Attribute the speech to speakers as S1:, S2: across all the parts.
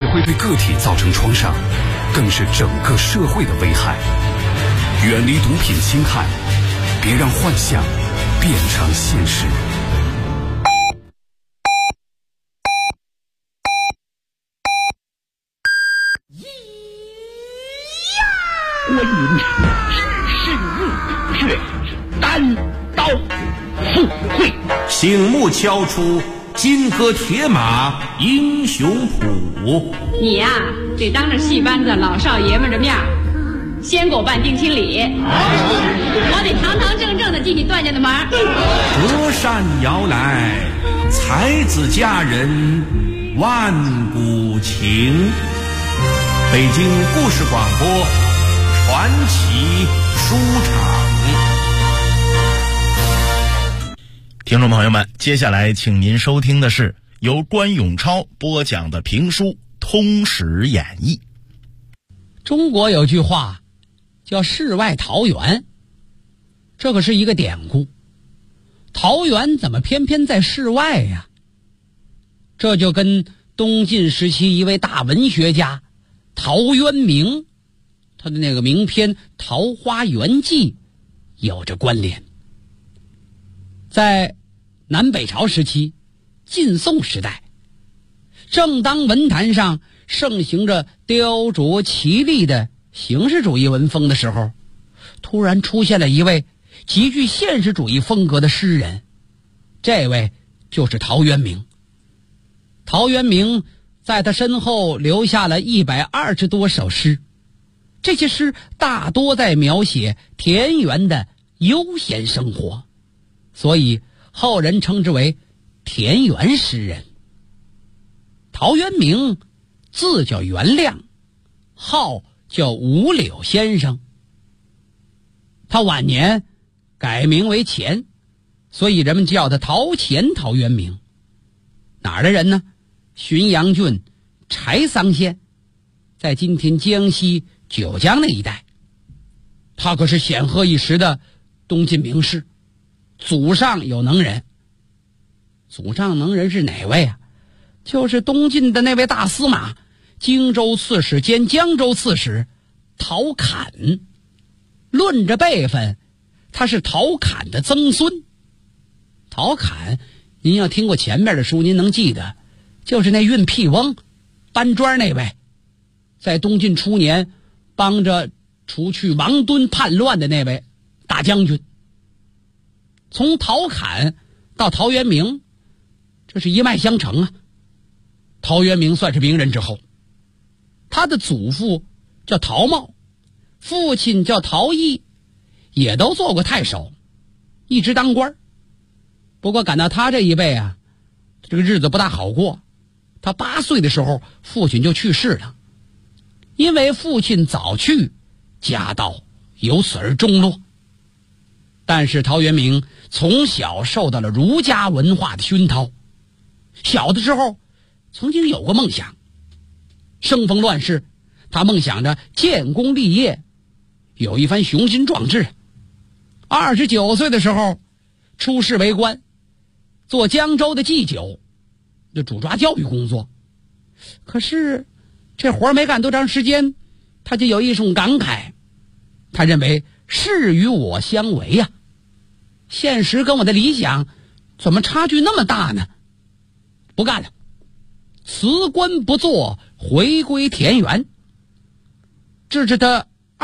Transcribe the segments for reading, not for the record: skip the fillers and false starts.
S1: 会对个体造成创伤，更是整个社会的危害。远离毒品侵害，别让幻想变成现实。
S2: 观音是日月单刀赴会，
S3: 醒目敲出金戈铁马英雄谱。
S4: 你呀，得当着戏班子老少爷们的面先给我办定亲礼，我得堂堂正正的进你段家的门。
S3: 隔山遥来，才子佳人万古情。北京故事广播传奇书场。
S5: 听众朋友们，接下来请您收听的是由关永超播讲的评书《通史演义》。
S6: 中国有句话叫世外桃源，这可是一个典故。桃源怎么偏偏在世外呀？这就跟东晋时期一位大文学家陶渊明他的那个名篇《桃花源记》有着关联。在南北朝时期，晋宋时代，正当文坛上盛行着雕琢奇丽的形式主义文风的时候，突然出现了一位极具现实主义风格的诗人，这位就是陶渊明。陶渊明在他身后留下了120多首诗，这些诗大多在描写田园的悠闲生活，所以后人称之为田园诗人。陶渊明字叫元亮，号叫五柳先生。他晚年改名为钱，所以人们叫他陶钱陶渊明。哪儿的人呢？浔阳郡柴桑县，在今天江西九江那一带。他可是显赫一时的东晋名士，祖上有能人。祖上能人是哪位啊？就是东晋的那位大司马，荆州刺史兼江州刺史陶侃。论着辈分，他是陶侃的曾孙。陶侃您要听过前面的书，您能记得，就是那运屁翁搬砖那位，在东晋初年帮着除去王敦叛乱的那位大将军。从陶侃到陶渊明，这是一脉相承啊。陶渊明算是名人之后，他的祖父叫陶茂，父亲叫陶毅，也都做过太守，一直当官。不过赶到他这一辈啊，这个日子不大好过。他8岁的时候，父亲就去世了。因为父亲早去，家道由此而中落。但是陶渊明从小受到了儒家文化的熏陶，小的时候曾经有过梦想。生逢乱世，他梦想着建功立业，有一番雄心壮志。29岁的时候出仕为官，做江州的祭酒，就主抓教育工作。可是这活没干多长时间，他就有一种感慨，他认为事与我相违呀，现实跟我的理想怎么差距那么大呢？不干了，辞官不做，回归田园。直至他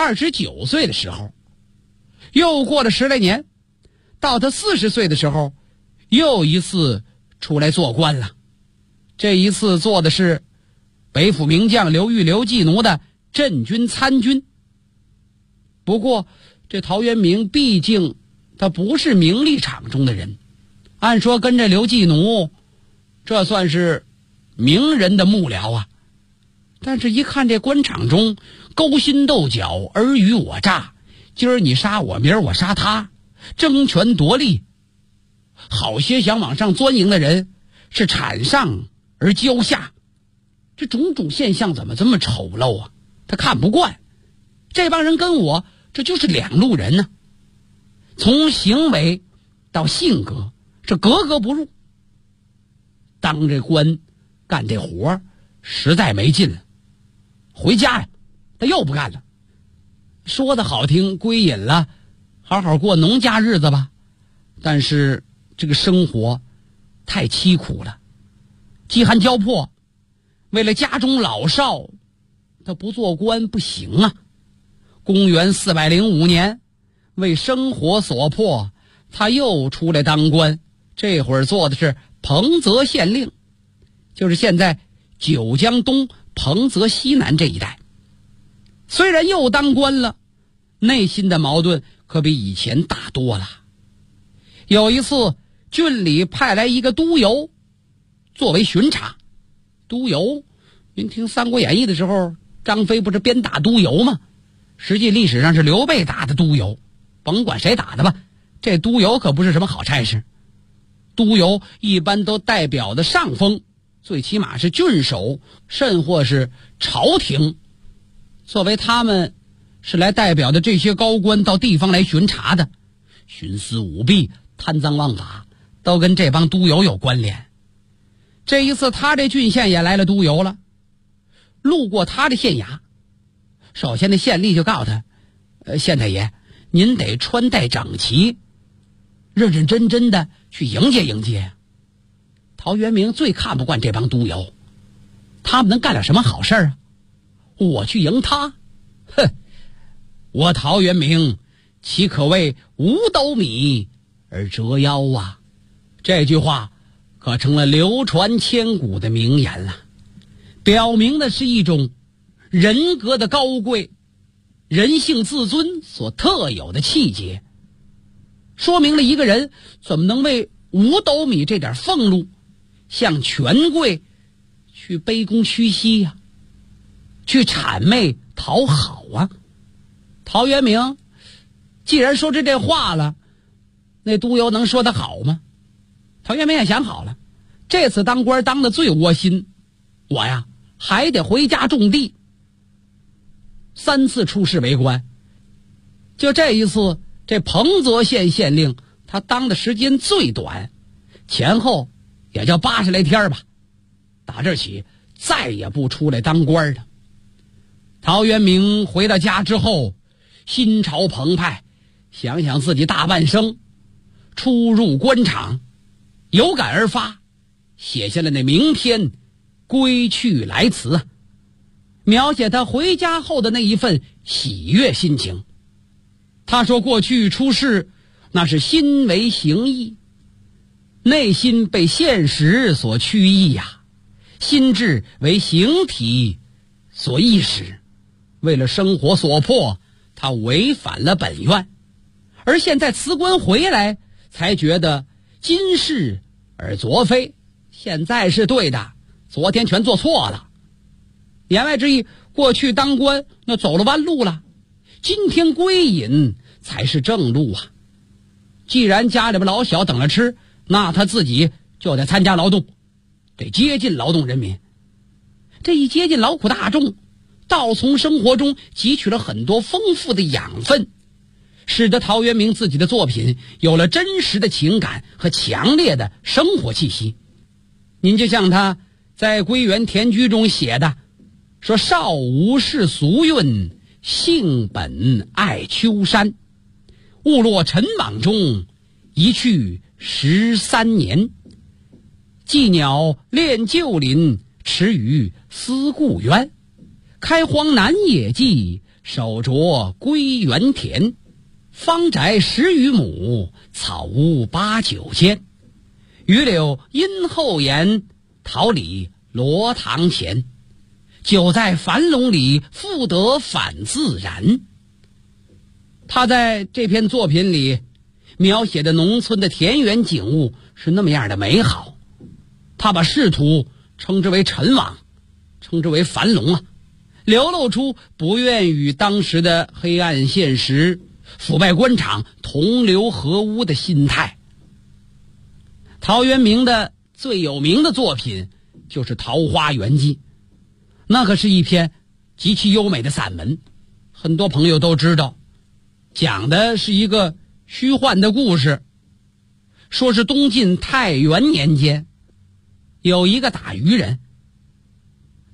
S6: 29岁的时候，又过了10来年，到他40岁的时候，又一次出来做官了。这一次做的是北府名将刘裕刘季奴的镇军参军。不过这陶渊明毕竟他不是名利场中的人，按说跟着刘季奴这算是名人的幕僚啊。但是一看这官场中勾心斗角，尔虞我诈，今儿你杀我，明儿我杀他，争权夺利，好些想往上钻营的人是产上而骄下，这种种现象怎么这么丑陋啊？他看不惯，这帮人跟我这就是两路人呢。从行为到性格，这格格不入。当这官干这活实在没劲了，回家呀，他又不干了。说的好听，归隐了，好好过农家日子吧。但是这个生活太凄苦了，饥寒交迫，为了家中老少，他不做官不行啊。公元405年，为生活所迫，他又出来当官，这会儿做的是彭泽县令，就是现在九江东彭泽西南这一带。虽然又当官了，内心的矛盾可比以前大多了。有一次，郡里派来一个督邮作为巡查。督邮，您听《三国演义》的时候，张飞不是鞭打督邮吗？实际历史上是刘备打的督邮，甭管谁打的吧，这督邮可不是什么好差事。督邮一般都代表的上峰，最起码是郡守，甚或是朝廷。作为他们是来代表的这些高官到地方来巡查的，徇私舞弊、贪赃枉法都跟这帮督邮有关联。这一次他这郡县也来了督邮了，路过他的县衙，首先那县吏就告诉他，县太爷，您得穿戴整齐，认认真真的去迎接迎接。陶渊明最看不惯这帮督邮，他们能干点什么好事啊？我去迎他，哼！我陶渊明岂可为5斗米而折腰啊？这句话可成了流传千古的名言了，表明的是一种人格的高贵，人性自尊所特有的气节，说明了一个人怎么能为5斗米这点俸禄向权贵去卑躬屈膝呀，去谄媚讨好啊。陶渊明既然说这话了，那督邮能说得好吗？陶渊明也想好了，这次当官当得最窝心，我呀还得回家种地。3次出仕为官，就这一次，这彭泽县县令他当的时间最短，前后也就80来天吧。打这起再也不出来当官了。陶渊明回到家之后，心潮澎湃，想想自己大半生出入官场，有感而发，写下了那名篇《归去来辞》，描写他回家后的那一份喜悦心情。他说过去出仕那是心为形役，内心被现实所驱役呀，心智为形体所役使，为了生活所迫，他违反了本愿，而现在辞官回来，才觉得今是而昨非，现在是对的，昨天全做错了。言外之意，过去当官那走了弯路了，今天归隐才是正路啊。既然家里边老小等着吃，那他自己就得参加劳动，得接近劳动人民。这一接近劳苦大众，倒从生活中汲取了很多丰富的养分，使得陶渊明自己的作品有了真实的情感和强烈的生活气息。您就像他在《归园田居》中写的，说少无世俗韵，性本爱丘山，误落尘网中，一去13年。寄鸟恋旧林，池鱼思故渊。开荒南野际，手着归园田。方宅10余亩，草屋8、9间。榆柳荫后檐，桃李罗堂前。久在樊笼里，复得返自然。他在这篇作品里描写的农村的田园景物是那么样的美好，他把仕途称之为尘网，称之为樊笼啊，流露出不愿与当时的黑暗现实、腐败官场同流合污的心态。陶渊明的最有名的作品就是《桃花源记》，那可是一篇极其优美的散文，很多朋友都知道，讲的是一个虚幻的故事，说是东晋太元年间，有一个打渔人，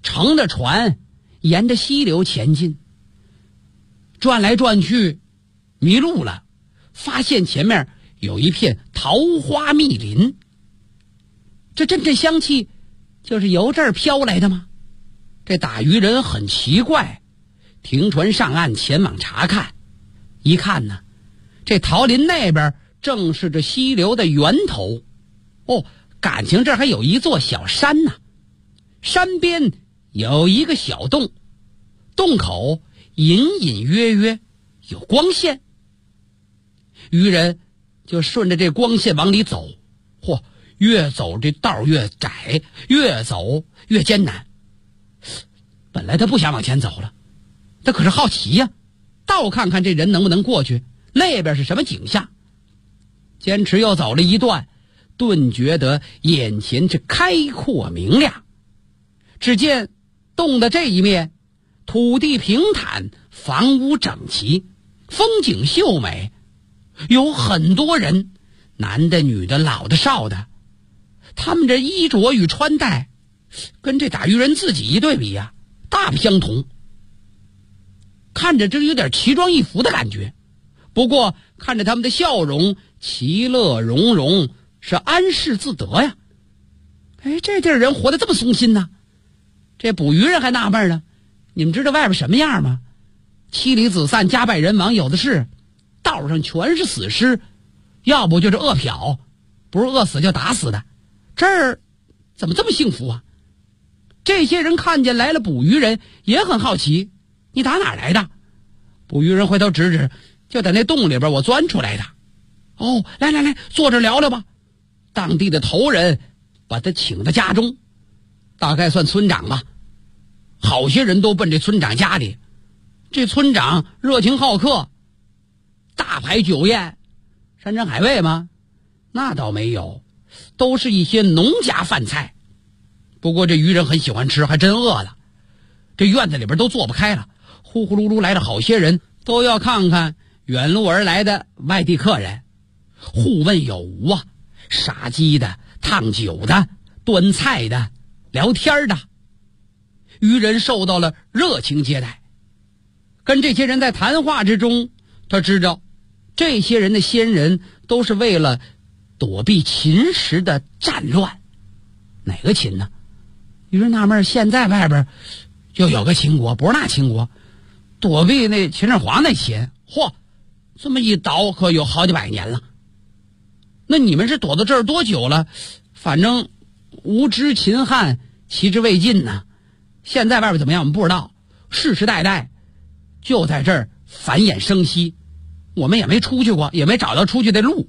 S6: 乘着船沿着溪流前进，转来转去迷路了，发现前面有一片桃花密林。这阵阵香气就是由这儿飘来的吗？这打渔人很奇怪，停船上岸前往查看。一看呢，这桃林那边正是这溪流的源头。哦，感情这儿还有一座小山呢，山边有一个小洞，洞口隐隐约约有光线。渔人就顺着这光线往里走，越走这道越窄，越走越艰难。本来他不想往前走了，他可是好奇呀，倒看看这人能不能过去，那边是什么景象。坚持又走了一段，顿觉得眼前这开阔明亮。只见洞的这一面土地平坦，房屋整齐，风景秀美，有很多人，男的女的老的少的，他们这衣着与穿戴跟这打渔人自己一对比呀，大不相同，看着这有点奇装异服的感觉。不过看着他们的笑容，其乐融融，是安适自得呀。这地儿人活得这么松心呢？这捕鱼人还纳闷呢，你们知道外边什么样吗？妻离子散，家败人亡，有的是，道上全是死尸，要不就是饿殍，不是饿死就打死的。这儿怎么这么幸福啊？这些人看见来了捕鱼人，也很好奇，你打哪儿来的？捕鱼人回头指指，就在那洞里边我钻出来的。哦，来来来，坐着聊聊吧。当地的头人把他请到家中，大概算村长吧。好些人都奔这村长家里，这村长热情好客，大排酒宴，山珍海味吗？那倒没有，都是一些农家饭菜。不过这渔人很喜欢吃，还真饿了。这院子里边都坐不开了，呼呼噜噜来了好些人，都要看看远路而来的外地客人，互问有无啊，杀鸡的、烫酒的、端菜的、聊天的。渔人受到了热情接待，跟这些人在谈话之中，他知道这些人的先人都是为了躲避秦时的战乱。哪个秦呢？渔人纳闷，现在外边就有个秦国，不是那秦国，躲避那秦始皇那秦。这么一倒可有好几百年了。那你们是躲到这儿多久了？反正无知秦汉，其之未尽呢。现在外边怎么样我们不知道，世世代代就在这儿繁衍生息，我们也没出去过，也没找到出去的路。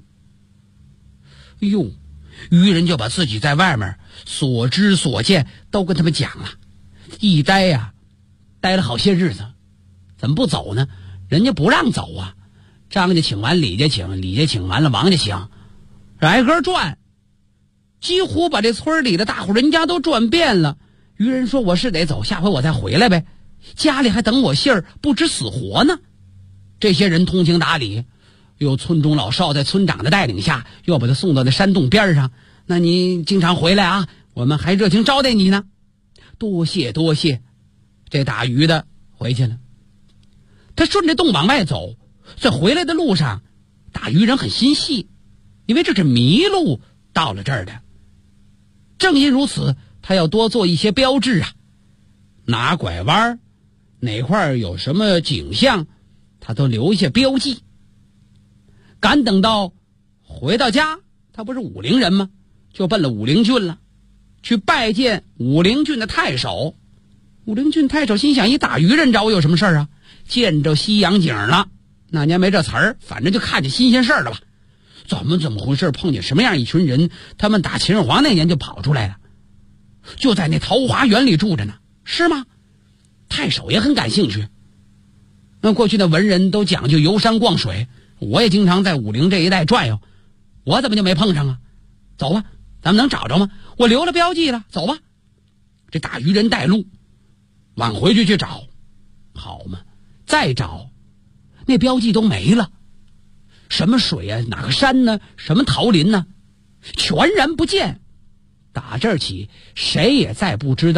S6: 渔人就把自己在外面所知所见都跟他们讲了，一待待了好些日子。怎么不走呢？人家不让走啊，张家请完李家请，李家请完了王家请，挨个转，几乎把这村里的大户人家都转遍了。渔人说，我是得走，下回我再回来呗，家里还等我信儿，不知死活呢。这些人通情达理，有村中老少在村长的带领下，又把他送到那山洞边上。那你经常回来啊，我们还热情招待你呢。多谢多谢。这打鱼的回去了，他顺着洞往外走，在回来的路上，打渔人很心细，因为这是迷路到了这儿的。正因如此，他要多做一些标志啊，哪拐弯，哪块有什么景象，他都留下标记。赶等到回到家，他不是武陵人吗？就奔了武陵郡了，去拜见武陵郡的太守。武陵郡太守心想，一打渔人找我有什么事儿啊？见着西洋景了，那年没这词儿，反正就看见新鲜事儿了吧？怎么回事？碰见什么样一群人？他们打秦始皇那年就跑出来了，就在那桃花源里住着呢，是吗？太守也很感兴趣。那过去的文人都讲究游山逛水，我也经常在武陵这一带转悠，我怎么就没碰上啊？走吧，咱们能找着吗？我留了标记了，走吧。这打渔人带路往回去找，好嘛，再找那标记都没了，什么水啊，哪个山呢，什么桃林呢，全然不见。打这儿起，谁也再不知道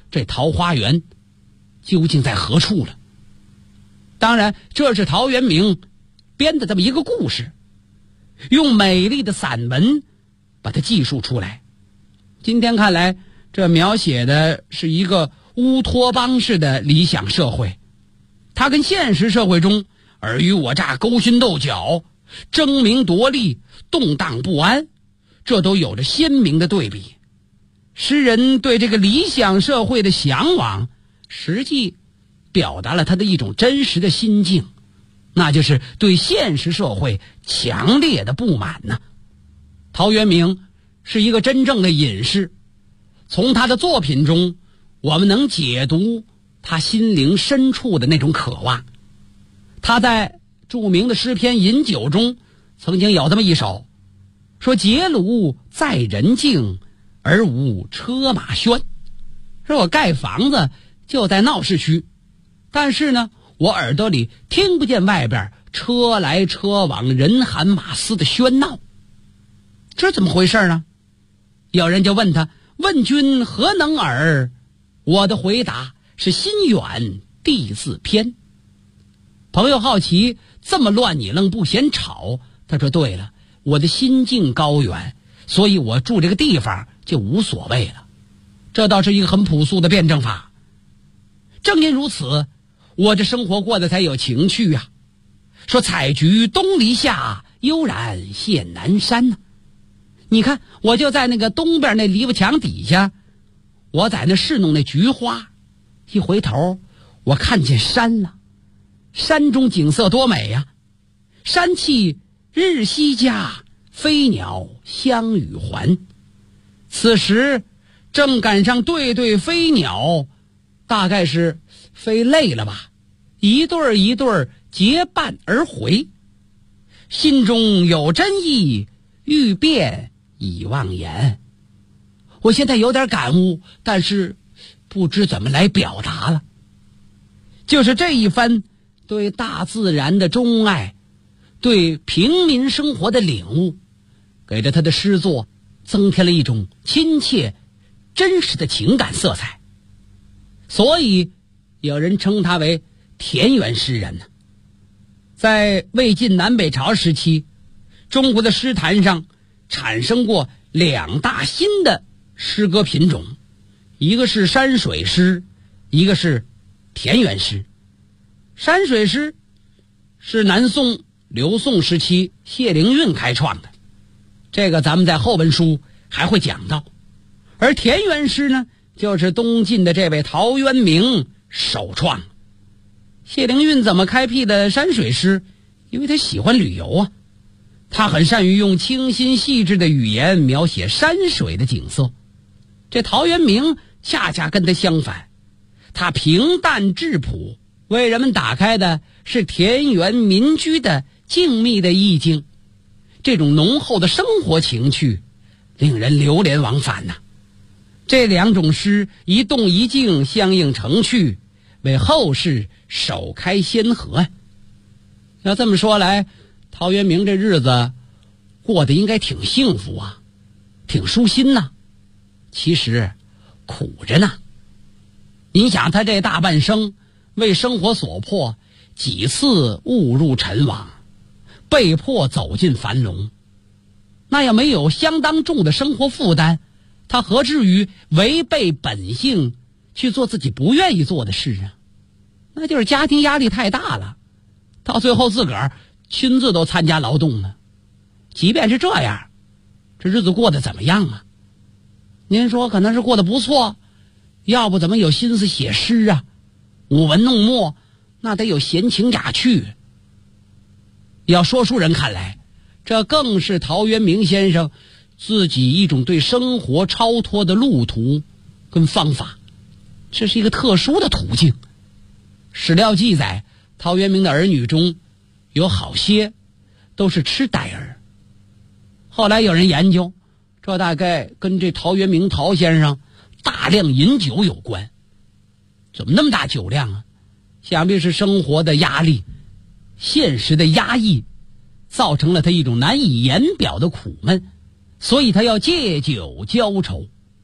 S6: 这桃花源究竟在何处了。当然，这是陶渊明编的这么一个故事，用美丽的散文把它记述出来。今天看来，这描写的是一个乌托邦式的理想社会，它跟现实社会中尔虞我诈、勾心斗角、争名夺利、动荡不安，这都有着鲜明的对比。诗人对这个理想社会的向往，实际表达了他的一种真实的心境，那就是对现实社会强烈的不满呢。陶渊明是一个真正的隐士，从他的作品中，我们能解读他心灵深处的那种渴望。他在著名的诗篇《饮酒》中曾经有这么一首，说结庐在人境，而无车马喧。说我盖房子就在闹市区，但是呢，我耳朵里听不见外边车来车往、人喊马嘶的喧闹。这怎么回事呢？有人就问他，问君何能尔？我的回答是心远地自偏。朋友好奇，这么乱你愣不嫌吵？他说对了，我的心境高远，所以我住这个地方就无所谓了。这倒是一个很朴素的辩证法。正因如此，我这生活过得才有情趣啊。说采菊东篱下，悠然见南山呢。你看，我就在那个东边那篱笆墙底下，我在那侍弄那菊花，一回头我看见山了。山中景色多美呀！山气日夕佳，飞鸟相与还。此时正赶上对对飞鸟，大概是飞累了吧，一对儿一对儿结伴而回。心中有真意，欲辨已忘言。我现在有点感悟，但是不知怎么来表达了。就是这一番对大自然的钟爱，对平民生活的领悟，给了他的诗作增添了一种亲切真实的情感色彩，所以有人称他为田园诗人呢。在魏晋南北朝时期，中国的诗坛上产生过两大新的诗歌品种，一个是山水诗，一个是田园诗。山水诗是南宋、刘宋时期谢灵运开创的，这个咱们在后文书还会讲到。而田园诗呢，就是东晋的这位陶渊明首创。谢灵运怎么开辟的山水诗？因为他喜欢旅游啊，他很善于用清新细致的语言描写山水的景色。这陶渊明恰恰跟他相反，他平淡质朴，为人们打开的是田园民居的静谧的意境。这种浓厚的生活情趣令人流连忘返呐。这两种诗一动一静，相映成趣，为后世首开先河。要这么说来，陶渊明这日子过得应该挺幸福啊，挺舒心呐。其实苦着呢。你想他这大半生为生活所迫，几次误入尘网，被迫走进樊笼，那要没有相当重的生活负担，他何至于违背本性去做自己不愿意做的事啊？那就是家庭压力太大了，到最后自个儿亲自都参加劳动了。即便是这样，这日子过得怎么样啊？您说可能是过得不错，要不怎么有心思写诗啊？舞文弄墨，那得有闲情雅趣。要说书人看来，这更是陶渊明先生自己一种对生活超脱的路途跟方法，这是一个特殊的途径。史料记载，陶渊明的儿女中有好些都是痴呆儿。后来有人研究，这大概跟这陶渊明陶先生大量饮酒有关。怎么那么大酒量啊？想必是生活的压力、现实的压抑，造成了他一种难以言表的苦闷，所以他要借酒浇愁。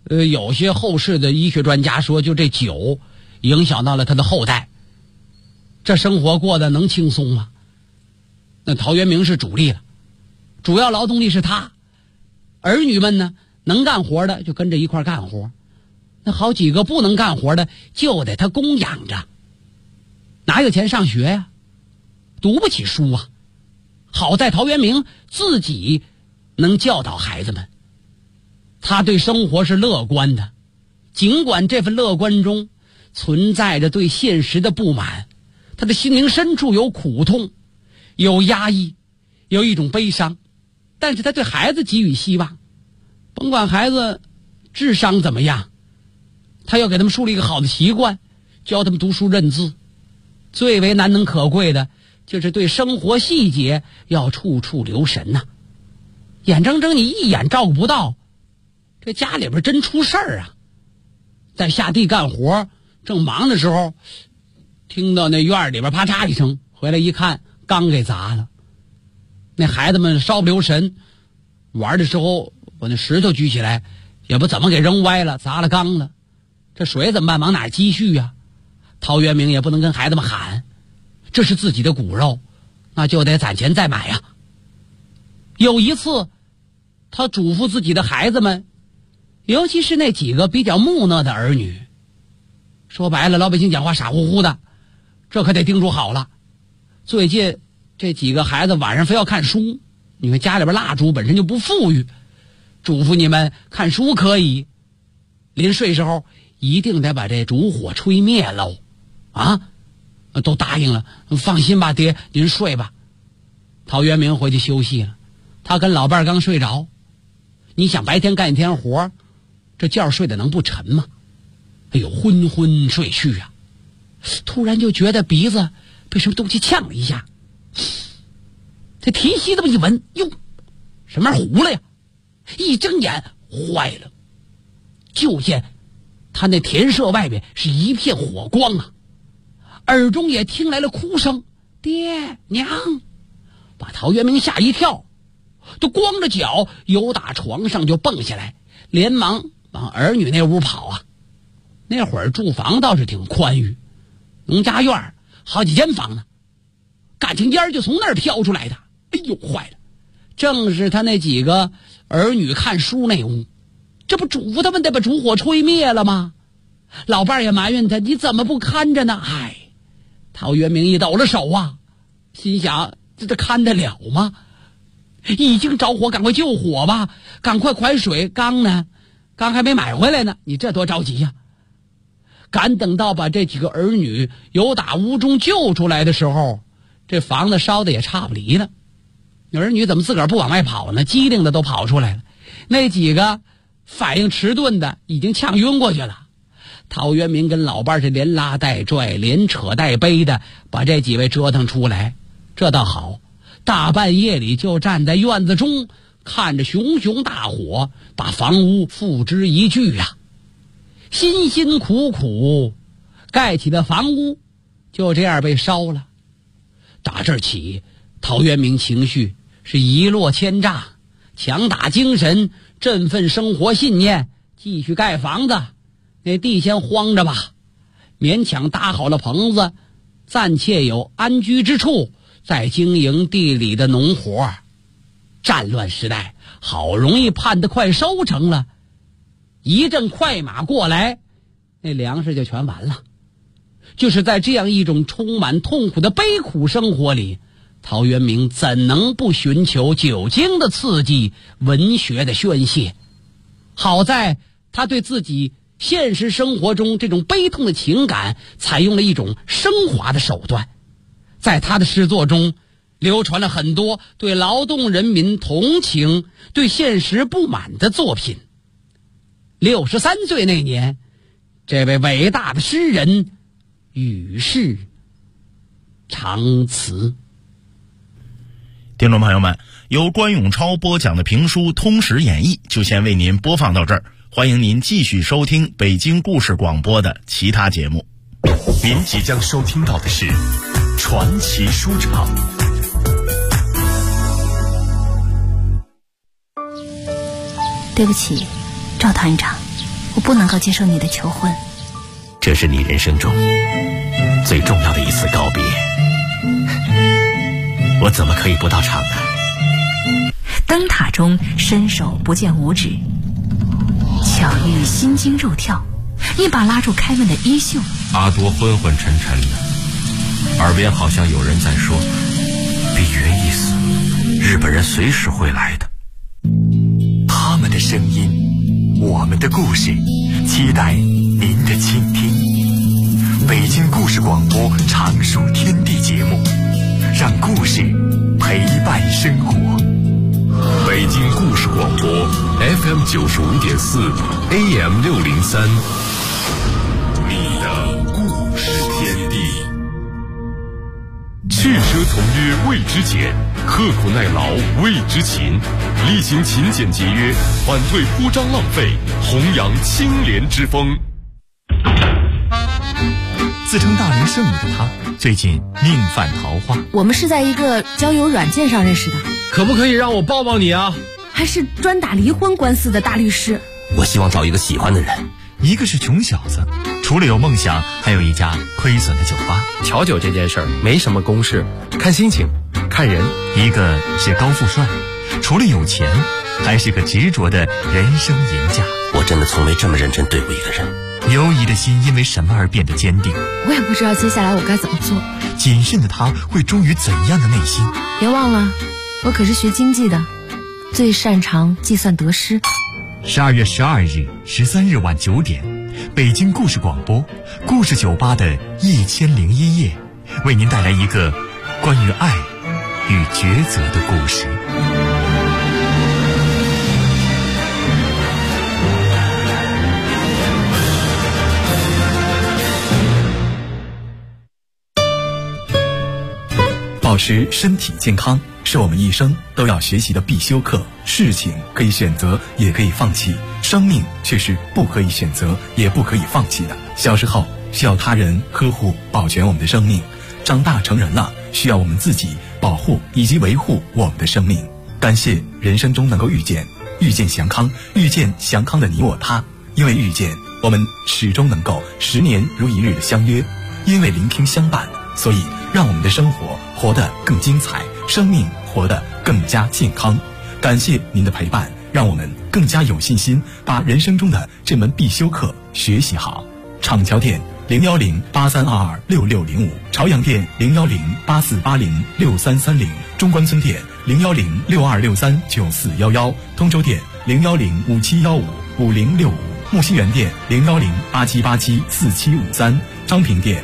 S6: 有些后世的医学专家说，就这酒影响到了他的后代，这生活过得能轻松吗？那陶渊明是主力了，主要劳动力是他，儿女们呢，能干活的就跟着一块干活，那好几个不能干活的就得他供养着，哪有钱上学呀？读不起书啊。好在陶渊明自己能教导孩子们，他对生活是乐观的，尽管这份乐观中存在着对现实的不满，他的心灵深处有苦痛，有压抑，有一种悲伤，但是他对孩子给予希望，甭管孩子智商怎么样，他要给他们树立一个好的习惯，教他们读书认字，最为难能可贵的就是对生活细节要处处留神呐。眼睁睁你一眼照顾不到，这家里边真出事儿啊。在下地干活正忙的时候，听到那院里边啪嚓一声，回来一看，缸给砸了。那孩子们稍不留神，玩的时候把那石头举起来，也不怎么给扔歪了，砸了缸了。这水怎么办？往哪积蓄啊？陶渊明也不能跟孩子们喊，这是自己的骨肉，那就得攒钱再买呀。有一次他嘱咐自己的孩子们，尤其是那几个比较木讷的儿女，说白了，老百姓讲话傻乎乎的，这可得叮嘱好了。最近这几个孩子晚上非要看书，你们家里边蜡烛本身就不富裕，嘱咐你们看书可以，临睡时候一定得把这烛火吹灭喽。啊，都答应了，放心吧爹，您睡吧。陶渊明回去休息了，他跟老伴儿刚睡着。你想白天干一天活，这觉睡得能不沉吗？哎呦，昏昏睡去啊，突然就觉得鼻子被什么东西呛了一下，这提膝这么一闻，哟，什么糊了呀？一睁眼，坏了，就见他那田舍外边是一片火光啊，耳中也听来了哭声，爹娘，把陶渊明吓一跳，都光着脚由打床上就蹦下来，连忙往儿女那屋跑啊。那会儿住房倒是挺宽裕，农家院好几间房呢，感情烟就从那儿飘出来的。哎呦，坏了，正是他那几个儿女看书那屋，这不嘱咐他们得把烛火吹灭了吗？老伴儿也埋怨他，你怎么不看着呢？哎，陶渊明一抖了手啊，心想这看得了吗？已经着火，赶快救火吧，赶快快水，缸呢？缸还没买回来呢，你这多着急呀！赶等到把这几个儿女由打屋中救出来的时候，这房子烧的也差不离了。儿女怎么自个儿不往外跑呢？机灵的都跑出来了，那几个反应迟钝的已经呛晕过去了。陶渊明跟老伴是连拉带拽，连扯带背的把这几位折腾出来。这倒好，大半夜里就站在院子中，看着熊熊大火把房屋付之一炬啊。辛辛苦苦盖起的房屋就这样被烧了。打这儿起，陶渊明情绪是一落千丈，强打精神，振奋生活信念，继续盖房子。那地先荒着吧，勉强搭好了棚子，暂且有安居之处，再经营地里的农活。战乱时代，好容易盼得快收成了，一阵快马过来，那粮食就全完了。就是在这样一种充满痛苦的悲苦生活里，陶渊明怎能不寻求酒精的刺激，文学的宣泄？好在他对自己现实生活中这种悲痛的情感采用了一种升华的手段。在他的诗作中流传了很多对劳动人民同情、对现实不满的作品。63岁那年，这位伟大的诗人与世长辞。
S5: 听众朋友们，由关永超播讲的评书《通史演义》就先为您播放到这儿，欢迎您继续收听北京故事广播的其他节目。
S1: 您即将收听到的是传奇书场。
S7: 对不起，赵团长， 我不能够接受你的求婚。
S8: 这是你人生中最重要的一次告别，我怎么可以不到场呢？
S7: 灯塔中伸手不见五指，巧遇心惊肉跳，一把拉住开门的衣袖。
S3: 阿多昏昏沉沉的，耳边好像有人在说：比约意思，日本人随时会来的。
S9: 他们的声音，我们的故事，期待您的倾听。北京故事广播常数天地节目，让故事陪伴生活。
S1: 北京故事广播 FM 95.4 AM 603，你的故事天地。去奢从约谓之俭，刻苦耐劳谓之勤，力行勤俭节约，反对铺张浪费，弘扬清廉之风。
S9: 自称大龄剩女的她，最近命犯桃花。
S7: 我们是在一个交友软件上认识的。
S3: 可不可以让我抱抱你啊？
S7: 还是专打离婚官司的大律师。
S8: 我希望找一个喜欢的人。
S9: 一个是穷小子，除了有梦想，还有一家亏损的酒吧。
S8: 调酒这件事儿没什么公式，看心情，看人。
S9: 一个是高富帅，除了有钱，还是个执着的人生赢家。
S8: 我真的从没这么认真对过一个人。
S9: 犹疑的心因为什么而变得坚定？
S7: 我也不知道接下来我该怎么做。
S9: 谨慎的他会忠于怎样的内心？
S7: 别忘了，我可是学经济的，最擅长计算得失。
S9: 12月12日、13日晚9点，北京故事广播故事酒吧的1001夜，为您带来一个关于爱与抉择的故事。保持身体健康是我们一生都要学习的必修课。事情可以选择，也可以放弃，生命却是不可以选择，也不可以放弃的。小时候需要他人呵护保全我们的生命，长大成人了需要我们自己保护以及维护我们的生命。感谢人生中能够遇见祥康，遇见祥康的你我他。因为遇见，我们始终能够10年如一日的相约；因为聆听相伴，所以让我们的生活活得更精彩，生命活得更加健康。感谢您的陪伴，让我们更加有信心把人生中的这门必修课学习好。厂桥店01083226605，朝阳店01084806330，中关村店01062639411，通州店01057155065，木樨园店01087874753，昌平店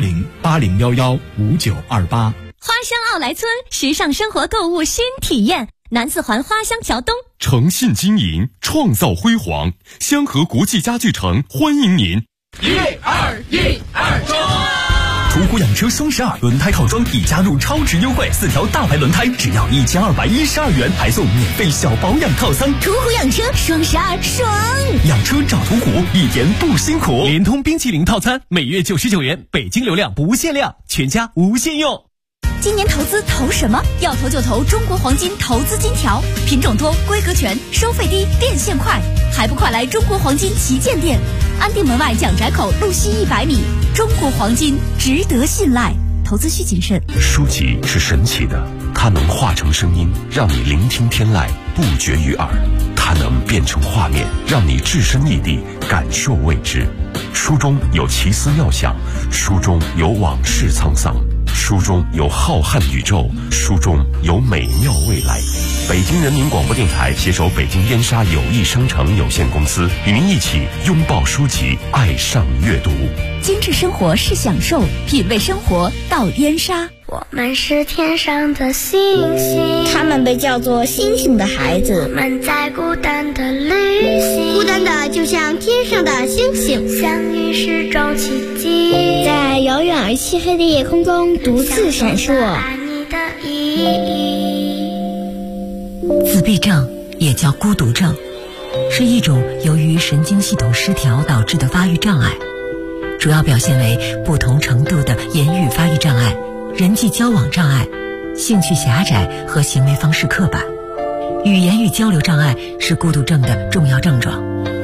S9: 01080115928。
S10: 花乡奥莱村，时尚生活购物新体验，南四环花乡桥东，
S1: 诚信经营，创造辉煌。香河国际家具城欢迎您。121中！途虎养车双12轮胎套装已加入超值优惠，4条大牌轮胎只要1212元，还送免费小保养套餐。
S10: 途虎养车双12爽！
S1: 养车找途虎，一点不辛苦。
S8: 联通冰淇淋套餐每月99元，北京流量不限量，全家无限用。
S10: 今年投资投什么？要投就投中国黄金投资金条，品种多，规格全，收费低，变现快，还不快来中国黄金旗舰店，安定门外蒋宅口路西100米。中国黄金值得信赖，投资需谨慎。
S1: 书籍是神奇的，它能化成声音，让你聆听天籁，不绝于耳；它能变成画面，让你置身异地，感受未知。书中有奇思妙想，书中有往事沧桑，书中有浩瀚宇宙，书中有美妙未来。北京人民广播电台携手北京燕莎友谊商城有限公司，与您一起拥抱书籍，爱上阅读。
S10: 精致生活是享受，品味生活到燕莎。
S11: 我们是天上的星星，
S12: 他们被叫做星星的孩子。
S11: 我们在孤单的旅行，
S12: 孤单的就像天上的星星，
S11: 相遇是种奇迹，
S12: 在遥远而漆黑的夜空中独自闪烁。
S11: 爱你的意义。
S13: 自闭症也叫孤独症，是一种由于神经系统失调导致的发育障碍，主要表现为不同程度的言语发育障碍、人际交往障碍、兴趣狭窄和行为方式刻板。语言与交流障碍是孤独症的重要症状，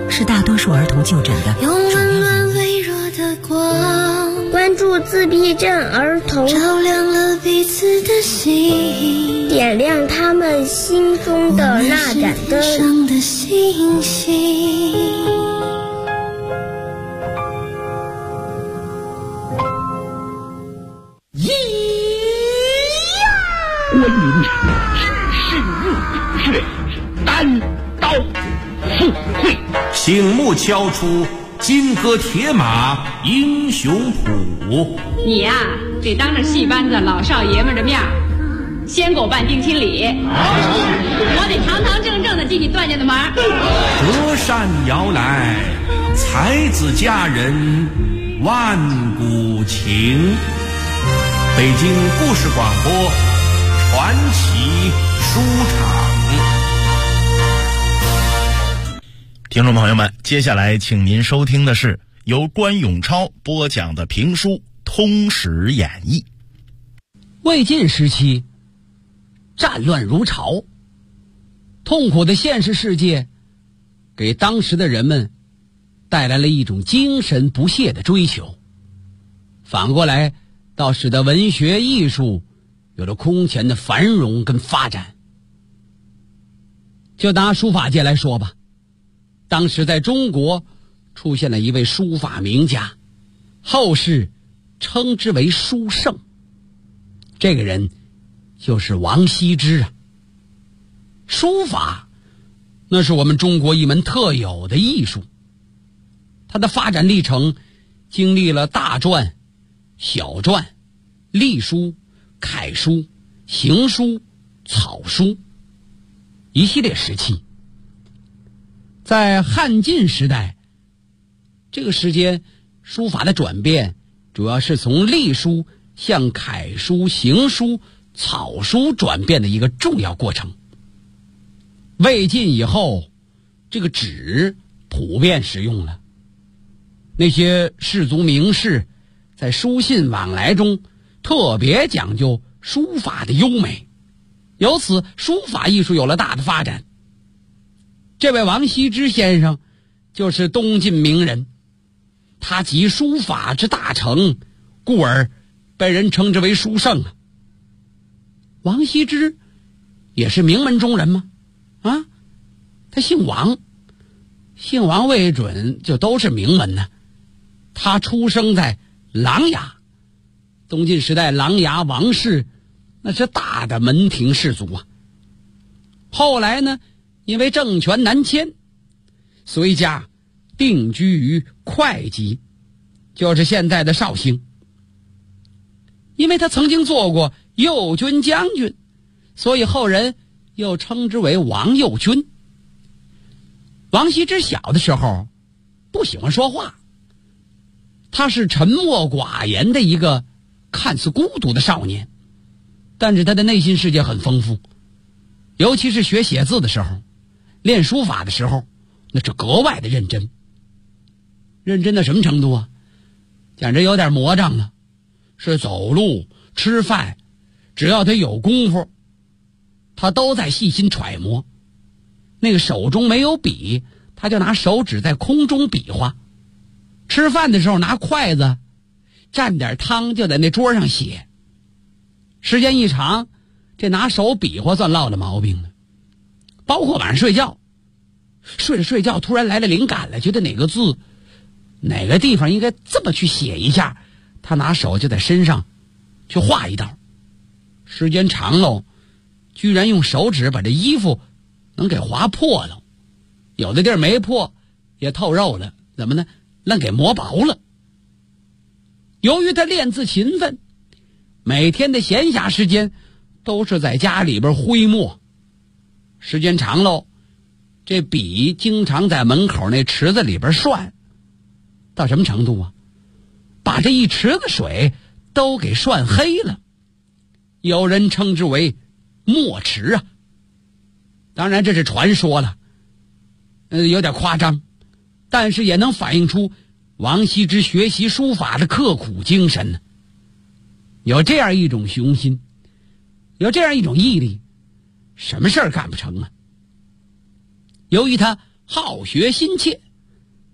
S13: 是大多数儿童就诊的主要
S11: 温暖微弱的光，
S12: 关注自闭症儿童，
S11: 照亮了彼此的心，
S12: 点亮他们心中的那盏灯。
S11: 上的星星。
S2: 观音是日月单刀赴会，
S3: 醒目敲出金戈铁马英雄谱。
S4: 你呀，得当着戏班子老少爷们的面先给我办定亲礼，我得堂堂正正的进你段家的门。
S3: 隔山遥来，才子佳人万古情。北京故事广播传奇书场。
S5: 听众朋友们，接下来请您收听的是由关永超播讲的评书《通史演义》。
S6: 魏晋时期，战乱如潮，痛苦的现实世界给当时的人们带来了一种精神不懈的追求，反过来倒使得文学艺术有了空前的繁荣跟发展。就拿书法界来说吧，当时在中国出现了一位书法名家，后世称之为书圣。这个人就是王羲之啊。书法那是我们中国一门特有的艺术，它的发展历程经历了大篆、小篆、隶书、楷书、行书、草书一系列时期。在汉晋时代，这个时间书法的转变主要是从隶书向楷书、行书、草书转变的一个重要过程。魏晋以后，这个纸普遍使用了，那些士族名士在书信往来中特别讲究书法的优美，由此书法艺术有了大的发展。这位王羲之先生就是东晋名人，他集书法之大成，故而被人称之为书圣啊。王羲之也是名门中人吗？啊，他姓王，姓王未准就都是名门呢。他出生在琅琊，东晋时代琅琊王氏那是大的门庭士族啊。后来呢，因为政权南迁，随家定居于会稽，就是现在的绍兴。因为他曾经做过右军将军，所以后人又称之为王右军。王羲之小的时候不喜欢说话，他是沉默寡言的一个看似孤独的少年，但是他的内心世界很丰富，尤其是学写字的时候，练书法的时候，那是格外的认真。认真到什么程度啊？简直有点魔障了，是走路吃饭，只要他有功夫，他都在细心揣摩。那个手中没有笔，他就拿手指在空中比划。吃饭的时候拿筷子蘸点汤就在那桌上写。时间一长，这拿手比划算落了毛病了。包括晚上睡觉，睡着睡觉突然来了灵感了，觉得哪个字哪个地方应该这么去写一下，他拿手就在身上去画一道。时间长了，居然用手指把这衣服能给划破了，有的地儿没破也透肉了，怎么呢？愣给磨薄了。由于他练字勤奋，每天的闲暇时间都是在家里边挥墨，时间长喽，这笔经常在门口那池子里边涮，到什么程度啊？把这一池子水都给涮黑了，有人称之为墨池啊。当然这是传说了，有点夸张，但是也能反映出王羲之学习书法的刻苦精神呢。有这样一种雄心，有这样一种毅力，什么事儿干不成啊？由于他好学心切，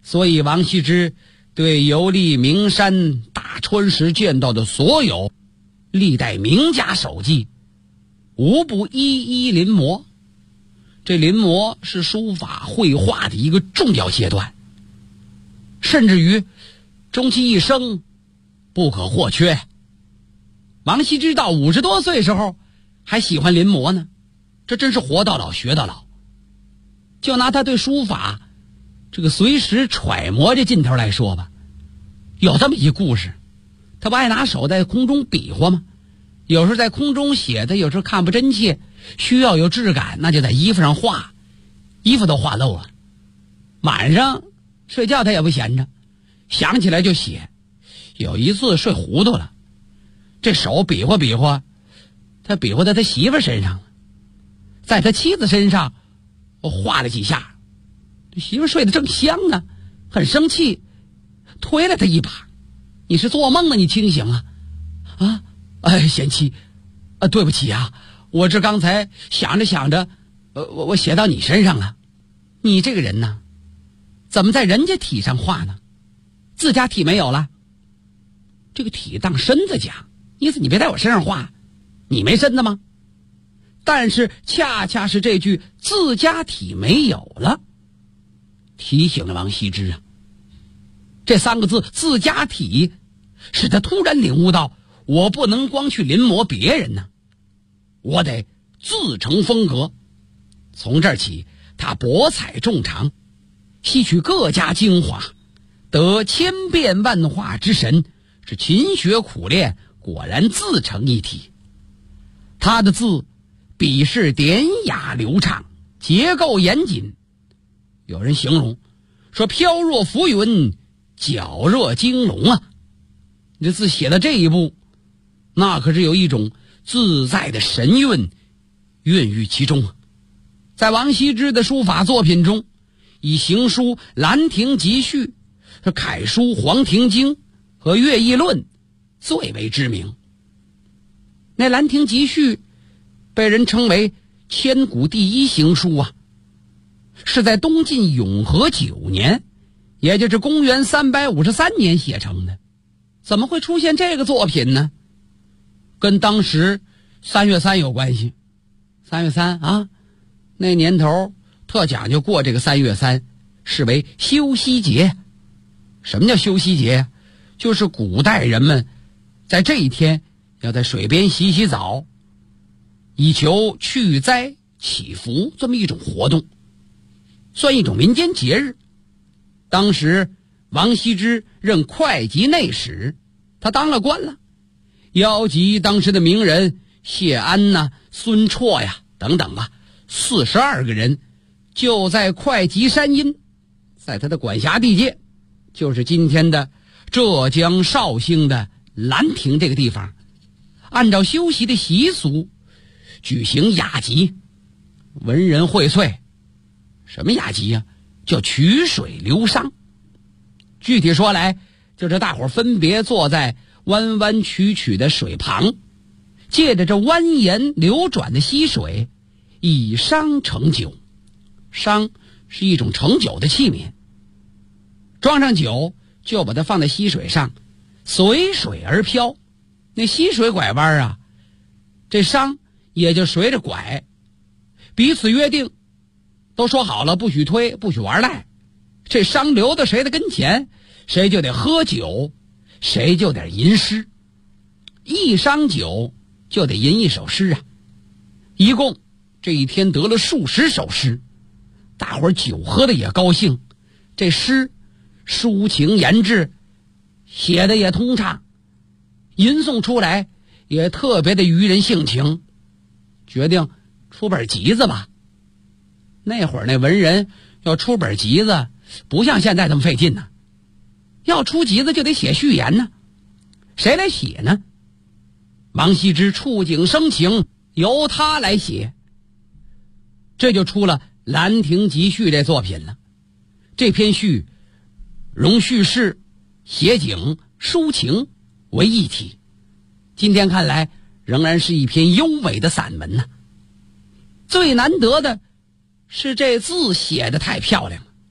S6: 所以王羲之对游历名山大川时见到的所有历代名家手迹，无不一一临摹。这临摹是书法绘画的一个重要阶段，甚至于终其一生不可或缺。王羲之到50多岁时候还喜欢临摹呢，这真是活到老学到老。就拿他对书法这个随时揣摩这劲头来说吧，有这么一故事。他不爱拿手在空中比划吗？有时候在空中写的，有时候看不真切，需要有质感，那就在衣服上画，衣服都画漏了。晚上睡觉他也不闲着，想起来就写。有一次睡糊涂了，这手比划比划，他比划在他媳妇身上了，在他妻子身上我画了几下。这媳妇睡得正香呢，很生气，推了他一把：“你是做梦呢？你清醒啊！”啊，哎，贤妻，对不起啊，我这刚才想着想着，我写到你身上了。你这个人呢，怎么在人家体上画呢？自家体没有了？这个体当身子讲，意思你别在我身上画，你没身子吗？但是恰恰是这句自家体没有了，提醒了王羲之啊。这3个字自家体，使他突然领悟到，我不能光去临摹别人呢，我得自成风格。从这儿起，他博采众长，吸取各家精华，得千变万化之神，是勤学苦练，果然自成一体。他的字笔势典雅流畅，结构严谨。有人形容说飘若浮云，皎若惊龙啊！你这字写到这一步，那可是有一种自在的神韵孕育其中啊。在王羲之的书法作品中，以行书《兰亭集序》、楷书《黄庭经》和《乐毅论》最为知名。那《兰亭集序》被人称为千古第一行书啊，是在东晋永和9年，也就是公元353年写成的。怎么会出现这个作品呢？跟当时3月3有关系。3月3啊，那年头特讲究过这个3月3，视为休息节。什么叫休息节？就是古代人们在这一天要在水边洗洗澡，以求去灾祈福，这么一种活动，算一种民间节日。当时王羲之任会稽内史，他当了官了，邀集当时的名人谢安呐、孙绰呀等等吧，42个人，就在会稽山阴，在他的管辖地界，就是今天的浙江绍兴的兰亭这个地方，按照修习的习俗举行雅集，文人荟萃。什么雅集啊？叫曲水流觞。具体说来，就是大伙儿分别坐在弯弯曲曲的水旁，借着这蜿蜒流转的溪水，以觞盛酒。觞是一种盛酒的器皿，装上酒就把它放在溪水上，随水而飘。那溪水拐弯啊，这觞也就随着拐，彼此约定，都说好了不许推，不许玩赖。这觞流到谁的跟前，谁就得喝酒，谁就得吟诗。一觞酒就得吟一首诗啊，一共这一天得了数十首诗。大伙儿酒喝的也高兴，这诗抒情言志，写的也通畅，吟诵出来也特别的愚人性情。决定出本集子吧。那会儿那文人要出本集子，不像现在这么费劲呢。要出集子就得写序言呢，谁来写呢？王羲之触景生情，由他来写，这就出了《兰亭集序》这作品了。这篇序融叙事、写景、抒情为一体，今天看来仍然是一篇优美的散文呢。最难得的是这字写得太漂亮了，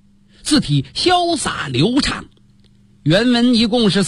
S6: 字体潇洒流畅。原文一共是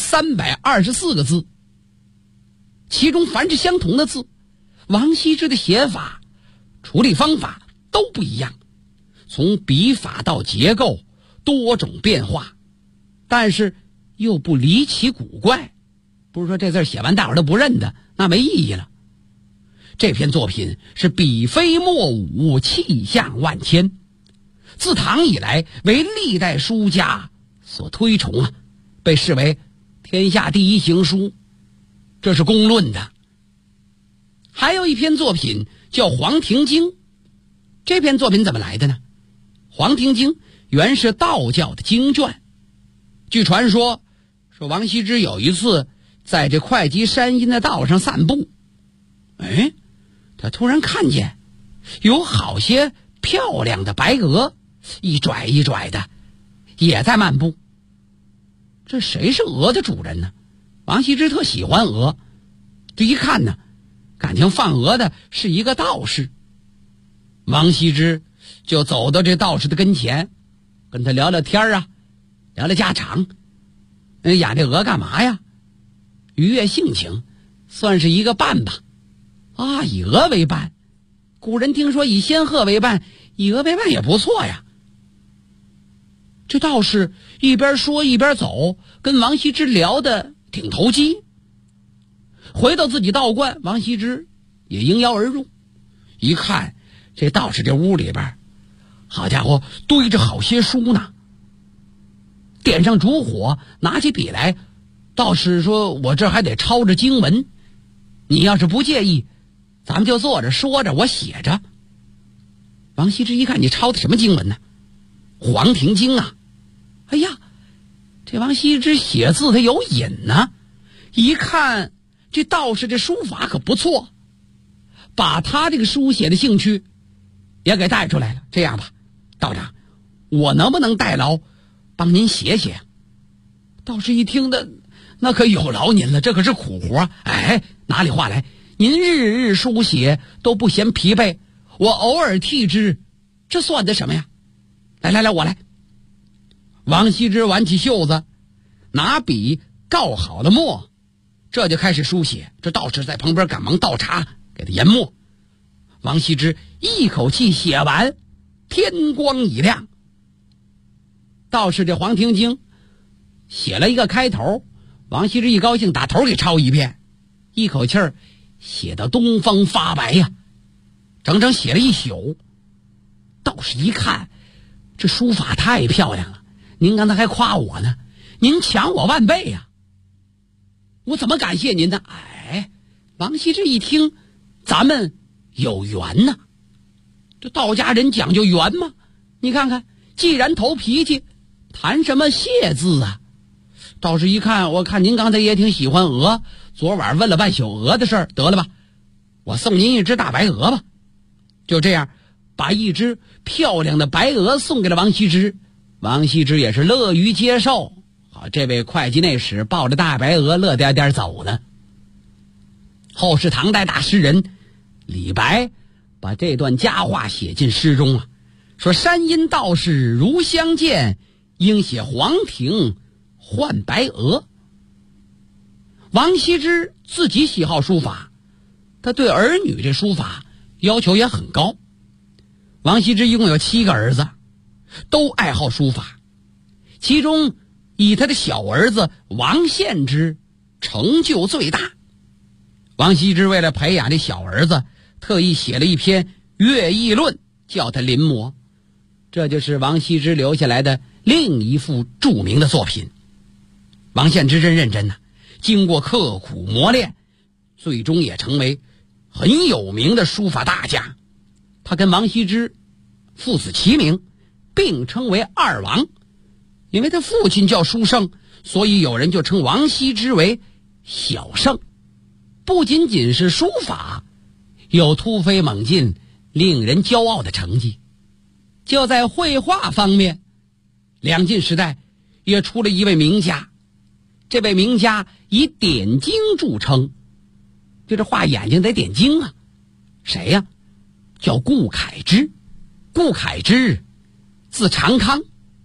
S6: 324个字，其中凡是相同的字，王羲之的写法、处理方法都不一样，从笔法到结构多种变化，但是又不离奇古怪。不是说这字写完大伙都不认得，那没意义了。这篇作品是笔飞墨舞，气象万千，自唐以来为历代书家所推崇啊，被视为天下第一行书，这是公论的。还有一篇作品叫《黄庭经》，这篇作品怎么来的呢？《黄庭经》原是道教的经卷，据传说王羲之有一次在这会稽山阴的道上散步，他突然看见有好些漂亮的白鹅一拽一拽的也在漫步。这谁是鹅的主人呢？王羲之特喜欢鹅，这一看呢，感情放鹅的是一个道士。王羲之就走到这道士的跟前，跟他聊聊天啊，聊聊家常。养这鹅干嘛呀？愉悦性情，算是一个伴吧。以鹅为伴，古人听说以仙鹤为伴，以鹅为伴也不错呀。这道士一边说一边走，跟王羲之聊得挺投机。回到自己道观，王羲之也应邀而入，一看这道士这屋里边，好家伙，堆着好些书呢。点上烛火，拿起笔来，道士说：“我这还得抄着经文，你要是不介意，咱们就坐着说着，我写着。”王羲之一看，你抄的什么经文呢？《黄庭经》啊！哎呀，这王羲之写字他有瘾呢。一看这道士这书法可不错，把他这个书写的兴趣也给带出来了。这样吧，道长，我能不能代劳帮您写写？道士一听的，那可有劳您了，这可是苦活。哪里话来，您日日书写都不嫌疲惫，我偶尔替之，这算得什么呀？来，我来。王羲之挽起袖子，拿笔告好了墨，这就开始书写。这道士在旁边赶忙倒茶给他研墨。王羲之一口气写完，天光已亮。道士这《黄庭经》写了一个开头，王羲之一高兴，打头给抄一遍，一口气儿写到东方发白呀，整整写了一宿。道士一看，这书法太漂亮了，您刚才还夸我呢，您强我万倍呀，我怎么感谢您呢？王羲之一听，咱们有缘呢。这道家人讲究缘嘛，你看看，既然投脾气，谈什么谢字啊？道士一看，我看您刚才也挺喜欢鹅，昨晚问了半宿鹅的事儿，得了吧，我送您一只大白鹅吧。就这样，把一只漂亮的白鹅送给了王羲之。王羲之也是乐于接受。好，这位会稽内史抱着大白鹅乐颠颠走呢。后世唐代大诗人李白把这段佳话写进诗中啊，说山阴道士如相见，应写黄庭换白鹅。王羲之自己喜好书法，他对儿女这书法要求也很高。王羲之一共有7个儿子，都爱好书法，其中以他的小儿子王献之成就最大。王羲之为了培养这小儿子，特意写了一篇《乐毅论》，叫他临摹。这就是王羲之留下来的另一幅著名的作品。王献之真认真呐，经过刻苦磨练，最终也成为很有名的书法大家。他跟王羲之父子齐名，并称为二王。因为他父亲叫书圣，所以有人就称王羲之为小圣。不仅仅是书法有突飞猛进、令人骄傲的成绩，就在绘画方面，两晋时代也出了一位名家。这位名家以点睛著称，就这画眼睛得点睛啊。谁呀？叫顾恺之。顾恺之字长康，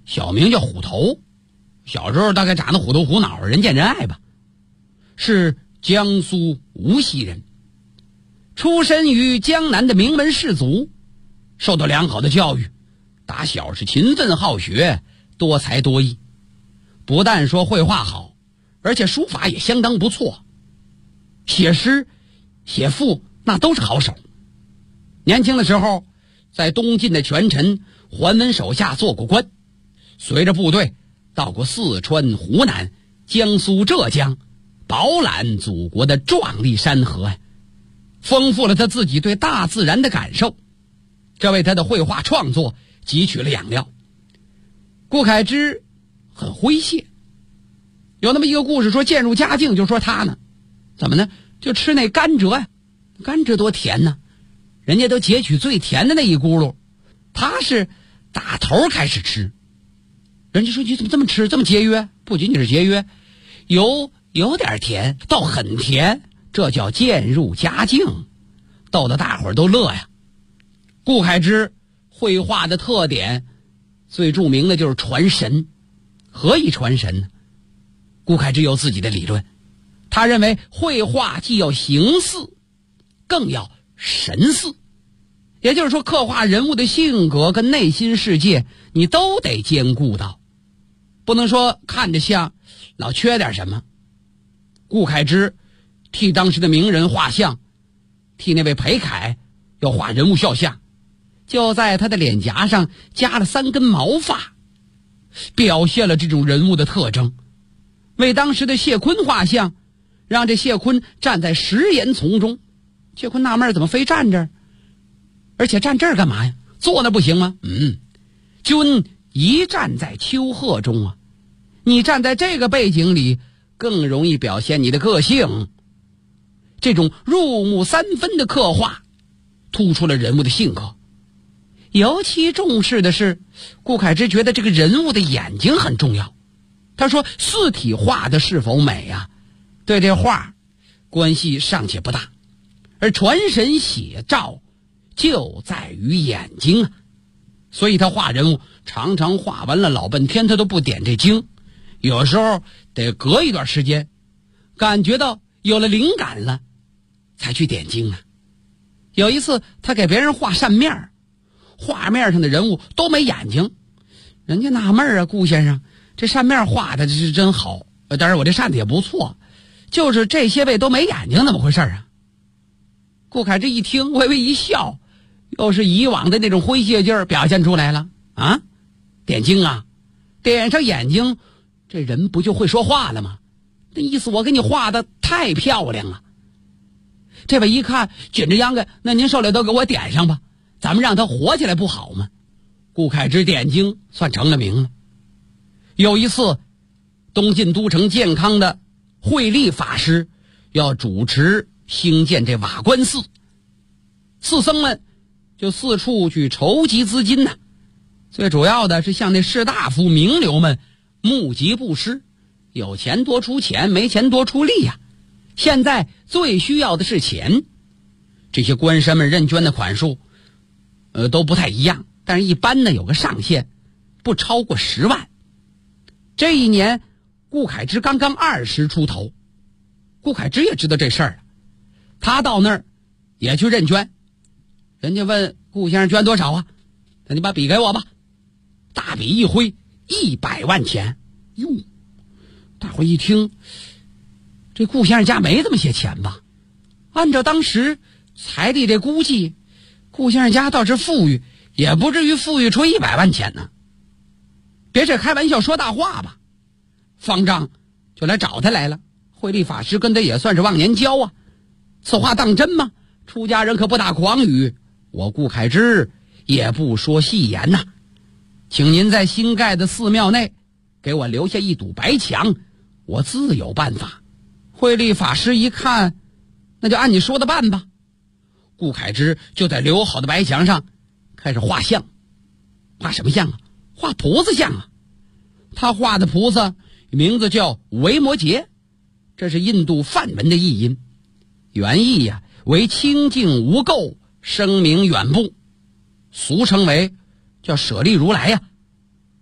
S6: 小名叫虎头，小时候大概长得虎头虎脑，人见人爱吧，是江苏无锡人，出身于江南的名门士族，受到良好的教育，打小是勤奋好学，多才多艺，不但说绘画好，而且书法也相当不错，写诗写赋那都是好手。年轻的时候在东晋的权臣桓温手下做过官，随着部队到过四川、湖南、江苏、浙江，饱览祖国的壮丽山河，丰富了他自己对大自然的感受，这为他的绘画创作汲取了养料。顾恺之很诙谐，有那么一个故事说渐入佳境，就说他呢怎么呢，就吃那甘蔗呀，甘蔗多甜呢，人家都截取最甜的那一咕噜，他是打头开始吃。人家说你怎么这么吃这么节约，不仅仅是节约，有点甜到很甜，这叫渐入佳境，逗得大伙儿都乐呀。顾恺之绘画的特点最著名的就是传神。何以传神呢？顾恺之有自己的理论，他认为绘画既要形似更要神似，也就是说刻画人物的性格跟内心世界你都得兼顾到，不能说看着像老缺点什么。顾恺之替当时的名人画像，替那位裴楷要画人物肖像，就在他的脸颊上加了3根毛发，表现了这种人物的特征。为当时的谢坤画像，让这谢坤站在食盐丛中，谢坤纳闷怎么非站这儿，而且站这儿干嘛呀？坐那不行吗？君一站在丘壑中啊，你站在这个背景里更容易表现你的个性。这种入木3分的刻画突出了人物的性格。尤其重视的是，顾恺之觉得这个人物的眼睛很重要。他说四体画的是否美啊，对这画关系尚且不大，而传神写照就在于眼睛啊。所以他画人物常常画完了老半天他都不点这睛，有时候得隔一段时间感觉到有了灵感了才去点睛啊。有一次他给别人画扇面，画面上的人物都没眼睛，人家纳闷啊，顾先生这扇面画的是真好，当然我这扇子也不错，就是这些位都没眼睛，怎么回事啊？顾恺之一听微微一笑，又是以往的那种诙谐劲儿表现出来了啊！点睛啊，点上眼睛，这人不就会说话了吗？那意思我给你画的太漂亮了。这位一看紧着秧歌，那您受了都给我点上吧，咱们让他活起来不好吗？顾恺之点睛算成了名了。有一次东晋都城建康的慧立法师要主持兴建这瓦官寺，寺僧们就四处去筹集资金呢，最主要的是向那士大夫名流们募集布施，有钱多出钱，没钱多出力呀。现在最需要的是钱，这些官绅们认捐的款数都不太一样，但是一般呢有个上限，不超过10万。这一年顾恺之刚刚20出头，顾恺之也知道这事儿了，他到那儿也去认捐。人家问顾先生捐多少啊？那你把笔给我吧。大笔一挥，100万钱。哟，大伙一听，这顾先生家没这么些钱吧？按照当时财力这估计，顾先生家倒是富裕，也不至于富裕出100万钱呢。别是开玩笑说大话吧？方丈就来找他来了，慧立法师跟他也算是忘年交啊。此话当真吗？出家人可不打诳语，我顾恺之也不说戏言呐。请您在新盖的寺庙内给我留下一堵白墙，我自有办法。慧立法师一看，那就按你说的办吧。顾恺之就在留好的白墙上开始画像。画什么像啊？画菩萨像啊。他画的菩萨名字叫维摩诘，这是印度梵文的译音，原意呀为清净无垢，声名远播，俗称为叫舍利如来呀。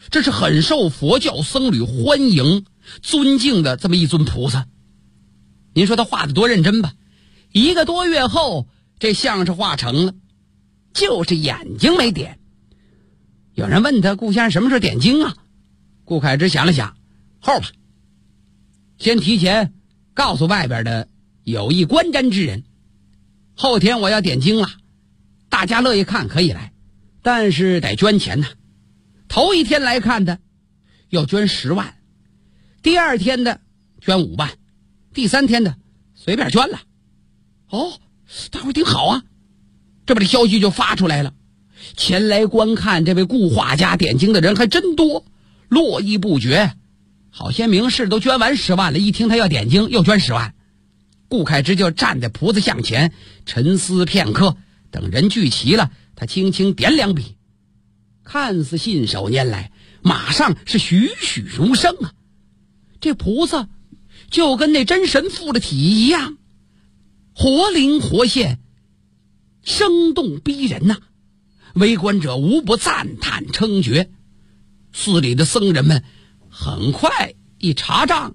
S6: 这是很受佛教僧侣欢迎尊敬的这么一尊菩萨。您说他画的多认真吧，1个多月后这像是画成了，就是眼睛没点。有人问他，顾先生什么时候点睛啊？顾恺之想了想，后吧，先提前告诉外边的有意观瞻之人，后天我要点睛了，大家乐意看可以来，但是得捐钱呢。头一天来看的要捐10万，第2天的捐5万，第3天的随便捐了。哦，大伙儿挺好啊，这边的消息就发出来了，前来观看这位顾画家点睛的人还真多，络绎不绝。好些名士都捐完10万了，一听他要点睛又捐10万。顾恺之就站在菩萨像前沉思片刻，等人聚齐了，他轻轻点2笔，看似信手拈来，马上是栩栩如生啊！这菩萨就跟那真神附的体一样，活灵活现，生动逼人呐！围观者无不赞叹称绝。寺里的僧人们很快一查账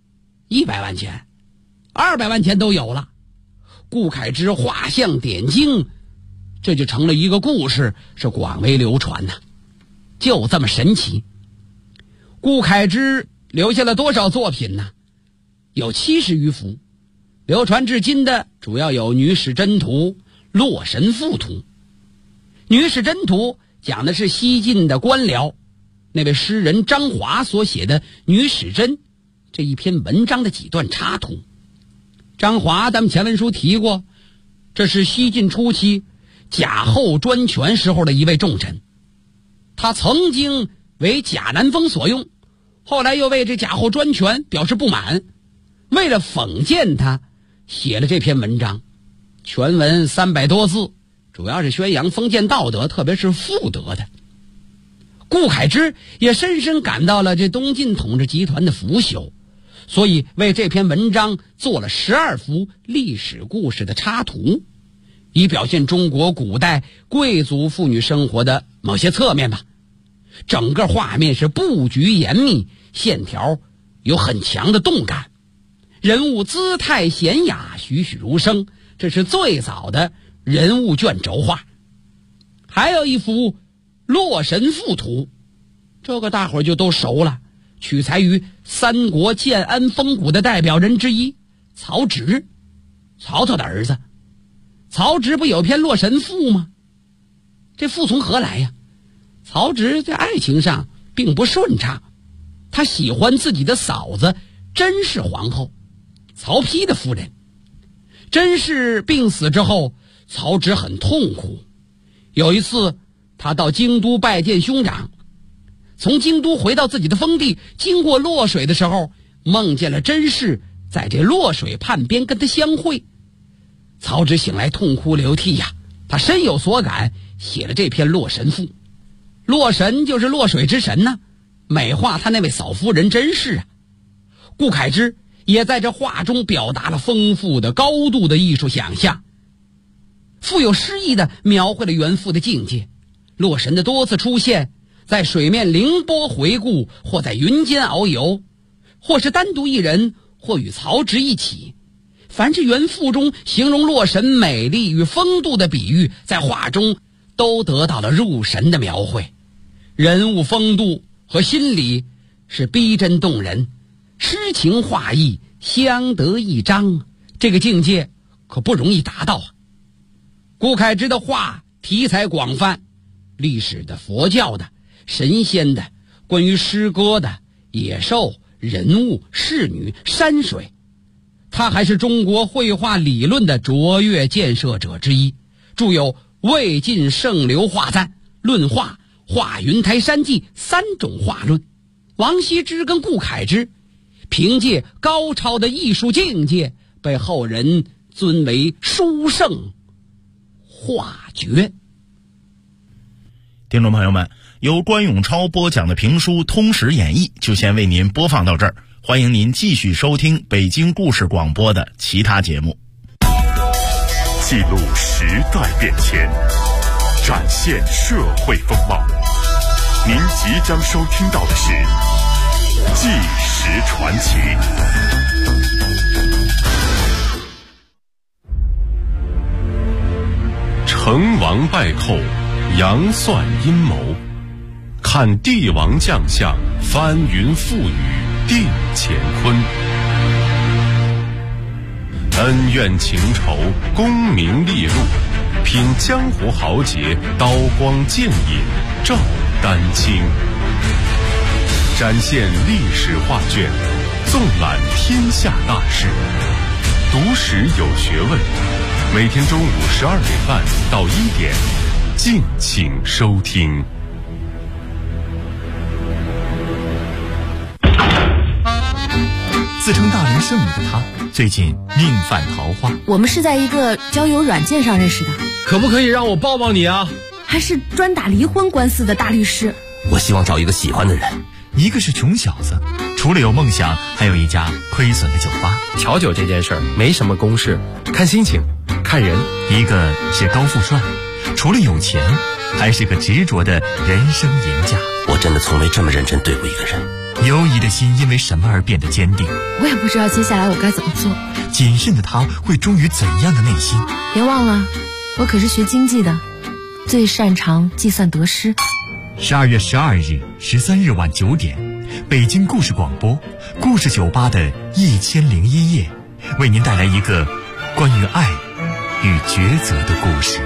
S6: ，100万钱、200万钱都有了。顾恺之画像点睛，这就成了一个故事，是广为流传呐。就这么神奇。顾恺之留下了多少作品呢？有70余幅，流传至今的主要有《女史箴图》《洛神赋图》。《女史箴图》讲的是西晋的官僚那位诗人张华所写的《女史箴》这一篇文章的几段插图。张华咱们前文书提过，这是西晋初期贾后专权时候的一位重臣，他曾经为贾南风所用，后来又为这贾后专权表示不满，为了讽谏他写了这篇文章，全文300多字，主要是宣扬封建道德，特别是妇德的。顾恺之也深深感到了这东晋统治集团的腐朽，所以为这篇文章做了12幅历史故事的插图，以表现中国古代贵族妇女生活的某些侧面吧。整个画面是布局严密，线条有很强的动感，人物姿态娴雅，栩栩如生，这是最早的人物卷轴画。还有一幅《洛神赋图》，这个大伙儿就都熟了，取材于三国建安风骨的代表人之一曹植，曹操的儿子。曹植不有篇《洛神赋》吗？这赋从何来呀？曹植在爱情上并不顺畅，他喜欢自己的嫂子甄氏皇后，曹丕的夫人。甄氏病死之后，曹植很痛苦。有一次他到京都拜见兄长，从京都回到自己的封地，经过洛水的时候，梦见了甄氏在这洛水畔边跟他相会。曹植醒来痛哭流涕呀，他深有所感，写了这篇《洛神赋》。洛神就是洛水之神呢，美化他那位嫂夫人甄氏啊。顾恺之也在这画中表达了丰富的高度的艺术想象，富有诗意的描绘了原赋的境界。洛神的多次出现，在水面凌波回顾，或在云间遨游，或是单独一人，或与曹植一起。凡是原赋中形容洛神美丽与风度的比喻，在画中都得到了入神的描绘，人物风度和心理是逼真动人，诗情画意相得益彰，这个境界可不容易达到啊。顾恺之的画题材广泛，历史的、佛教的、神仙的，关于诗歌的、野兽、人物、仕女、山水。他还是中国绘画理论的卓越建设者之一，著有《魏晋圣流画赞》《论画》《画云台山记》3种画论。王羲之跟顾恺之凭借高超的艺术境界，被后人尊为书圣画绝。
S5: 听众朋友们，由关永超播讲的评书《通史演义》就先为您播放到这儿，欢迎您继续收听北京故事广播的其他节目。
S1: 记录时代变迁，展现社会风貌， 您即将收听到的是《纪实传奇》。成王败寇，杨算阴谋，看帝王将相，翻云覆雨，定乾坤。恩怨情仇，功名利禄，品江湖豪杰，刀光剑影，照丹青。展现历史画卷，纵览天下大事，读史有学问。每天中午12点半到1点，敬请收听。
S14: 自称大龄剩女的她，最近命犯桃花。
S15: 我们是在一个交友软件上认识的。
S16: 可不可以让我抱抱你啊？
S15: 还是专打离婚官司的大律师。
S16: 我希望找一个喜欢的人。
S14: 一个是穷小子，除了有梦想，还有一家亏损的酒吧。
S16: 调酒这件事儿没什么公式，看心情，看人。
S14: 一个是高富帅，除了有钱，还是个执着的人生赢家。
S16: 我真的从没这么认真对过一个人。
S14: 犹疑的心因为什么而变得坚定？
S15: 我也不知道接下来我该怎么做。
S14: 谨慎的他会忠于怎样的内心？
S15: 别忘了，我可是学经济的，最擅长计算得失。
S14: 12月12日、13日晚9点，北京故事广播故事酒吧的1001夜，为您带来一个关于爱与抉择的故事。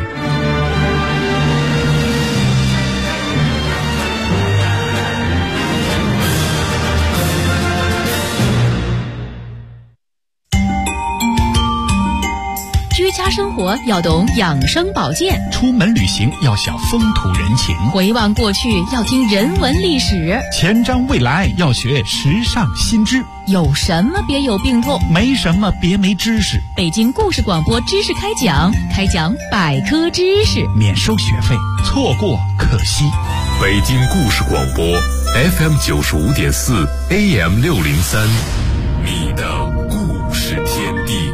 S10: 居家生活要懂养生保健，
S14: 出门旅行要晓风土人情，
S10: 回望过去要听人文历史，
S14: 前瞻未来要学时尚新知。
S10: 有什么别有病痛，
S14: 没什么别没知识。
S10: 北京故事广播知识开讲，开讲百科知识，
S14: 免收学费，错过可惜。
S1: 北京故事广播 FM 95.4 AM 603，你的故事天地。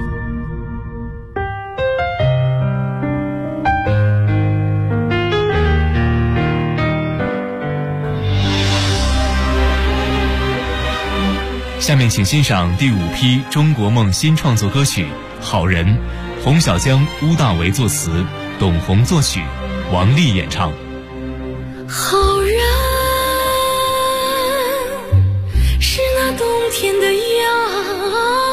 S8: 下面请欣赏第5批中国梦新创作歌曲《好人》，洪小江、乌大为作词，董宏作曲，王丽演唱。
S11: 好人是那冬天的阳